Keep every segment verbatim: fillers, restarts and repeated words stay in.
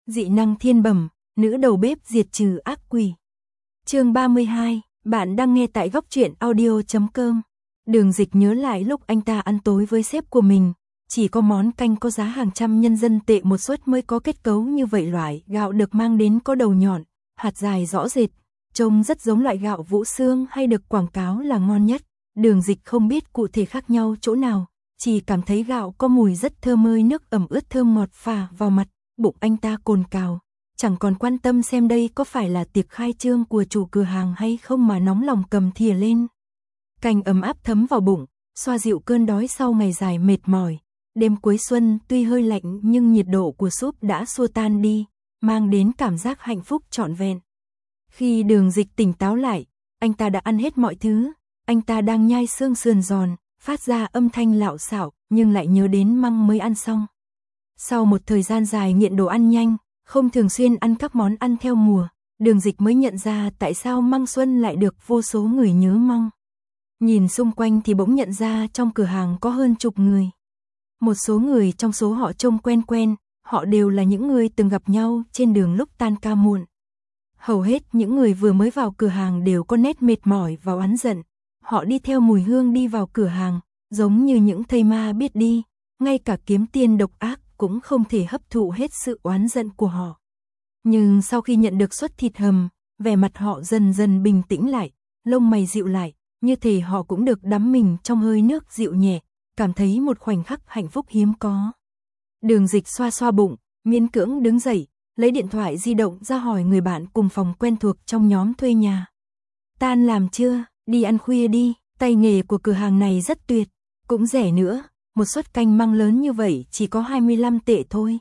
Dị năng thiên bẩm, nữ đầu bếp diệt trừ ác quỷ. Chương ba mươi hai, bạn đang nghe tại góc truyện audio chấm com. Đường Dịch nhớ lại lúc anh ta ăn tối với sếp của mình, chỉ có món canh có giá hàng trăm nhân dân tệ một suất mới có kết cấu như vậy, loại gạo được mang đến có đầu nhọn, hạt dài rõ rệt, trông rất giống loại gạo Vũ Xương hay được quảng cáo là ngon nhất. Đường Dịch không biết cụ thể khác nhau chỗ nào, chỉ cảm thấy gạo có mùi rất thơm, ơi nước ẩm ướt thơm ngọt phả vào mặt, bụng anh ta cồn cào, chẳng còn quan tâm xem đây có phải là tiệc khai trương của chủ cửa hàng hay không mà nóng lòng cầm thìa lên. Canh ấm áp thấm vào bụng, xoa dịu cơn đói sau ngày dài mệt mỏi. Đêm cuối xuân tuy hơi lạnh nhưng nhiệt độ của súp đã xua tan đi, mang đến cảm giác hạnh phúc trọn vẹn. Khi Đường Dịch tỉnh táo lại, anh ta đã ăn hết mọi thứ, anh ta đang nhai xương sườn giòn, phát ra âm thanh lạo xạo, nhưng lại nhớ đến măng mới ăn xong. Sau một thời gian dài nghiện đồ ăn nhanh, không thường xuyên ăn các món ăn theo mùa, Đường Dịch mới nhận ra tại sao măng xuân lại được vô số người nhớ mong. Nhìn xung quanh thì bỗng nhận ra trong cửa hàng có hơn chục người. Một số người trong số họ trông quen quen, họ đều là những người từng gặp nhau trên đường lúc tan ca muộn. Hầu hết những người vừa mới vào cửa hàng đều có nét mệt mỏi và oán giận. Họ đi theo mùi hương đi vào cửa hàng, giống như những thây ma biết đi, ngay cả kiếm tiên độc ác cũng không thể hấp thụ hết sự oán giận của họ. Nhưng sau khi nhận được suất thịt hầm, vẻ mặt họ dần dần bình tĩnh lại, lông mày dịu lại, như thể họ cũng được đắm mình trong hơi nước dịu nhẹ, cảm thấy một khoảnh khắc hạnh phúc hiếm có. Đường Dịch xoa xoa bụng, miễn cưỡng đứng dậy, lấy điện thoại di động ra hỏi người bạn cùng phòng quen thuộc trong nhóm thuê nhà. Tan làm chưa, đi ăn khuya đi, tay nghề của cửa hàng này rất tuyệt, cũng rẻ nữa, một suất canh măng lớn như vậy chỉ có hai mươi lăm tệ thôi.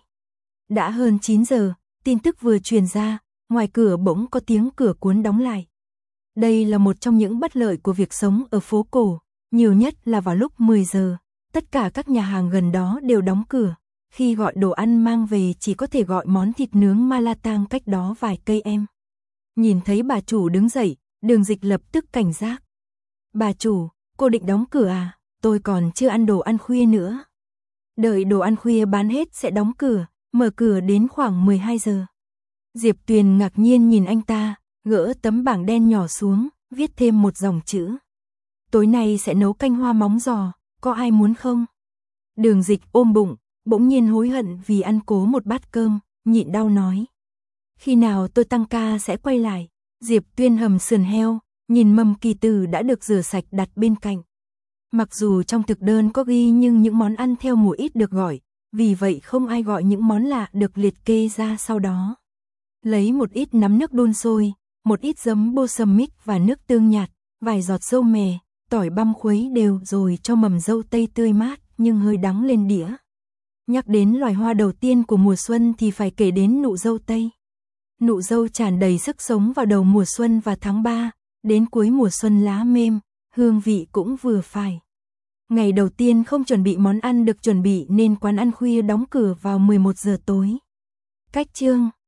Đã hơn chín giờ, tin tức vừa truyền ra, ngoài cửa bỗng có tiếng cửa cuốn đóng lại. Đây là một trong những bất lợi của việc sống ở phố cổ, nhiều nhất là vào lúc mười giờ, tất cả các nhà hàng gần đó đều đóng cửa. Khi gọi đồ ăn mang về chỉ có thể gọi món thịt nướng Malatang cách đó vài cây em. Nhìn thấy bà chủ đứng dậy, Đường Dịch lập tức cảnh giác. Bà chủ, cô định đóng cửa à? Tôi còn chưa ăn đồ ăn khuya nữa. Đợi đồ ăn khuya bán hết sẽ đóng cửa, mở cửa đến khoảng mười hai giờ. Diệp Tuyền ngạc nhiên nhìn anh ta, gỡ tấm bảng đen nhỏ xuống, viết thêm một dòng chữ. Tối nay sẽ nấu canh hoa móng giò, có ai muốn không? Đường Dịch ôm bụng, bỗng nhiên hối hận vì ăn cố một bát cơm, nhịn đau nói. Khi nào tôi tăng ca sẽ quay lại. Diệp Tuyên hầm sườn heo, nhìn mâm kỳ từ đã được rửa sạch đặt bên cạnh. Mặc dù trong thực đơn có ghi nhưng những món ăn theo mùa ít được gọi, vì vậy không ai gọi những món lạ được liệt kê ra sau đó. Lấy một ít nắm nước đun sôi, một ít giấm balsamic và nước tương nhạt, vài giọt dâu mè, tỏi băm khuấy đều rồi cho mầm dâu tây tươi mát nhưng hơi đắng lên đĩa. Nhắc đến loài hoa đầu tiên của mùa xuân thì phải kể đến nụ dâu tây. Nụ dâu tràn đầy sức sống vào đầu mùa xuân và tháng ba, đến cuối mùa xuân lá mềm, hương vị cũng vừa phải. Ngày đầu tiên không chuẩn bị món ăn được chuẩn bị nên quán ăn khuya đóng cửa vào mười một giờ tối. Cách chương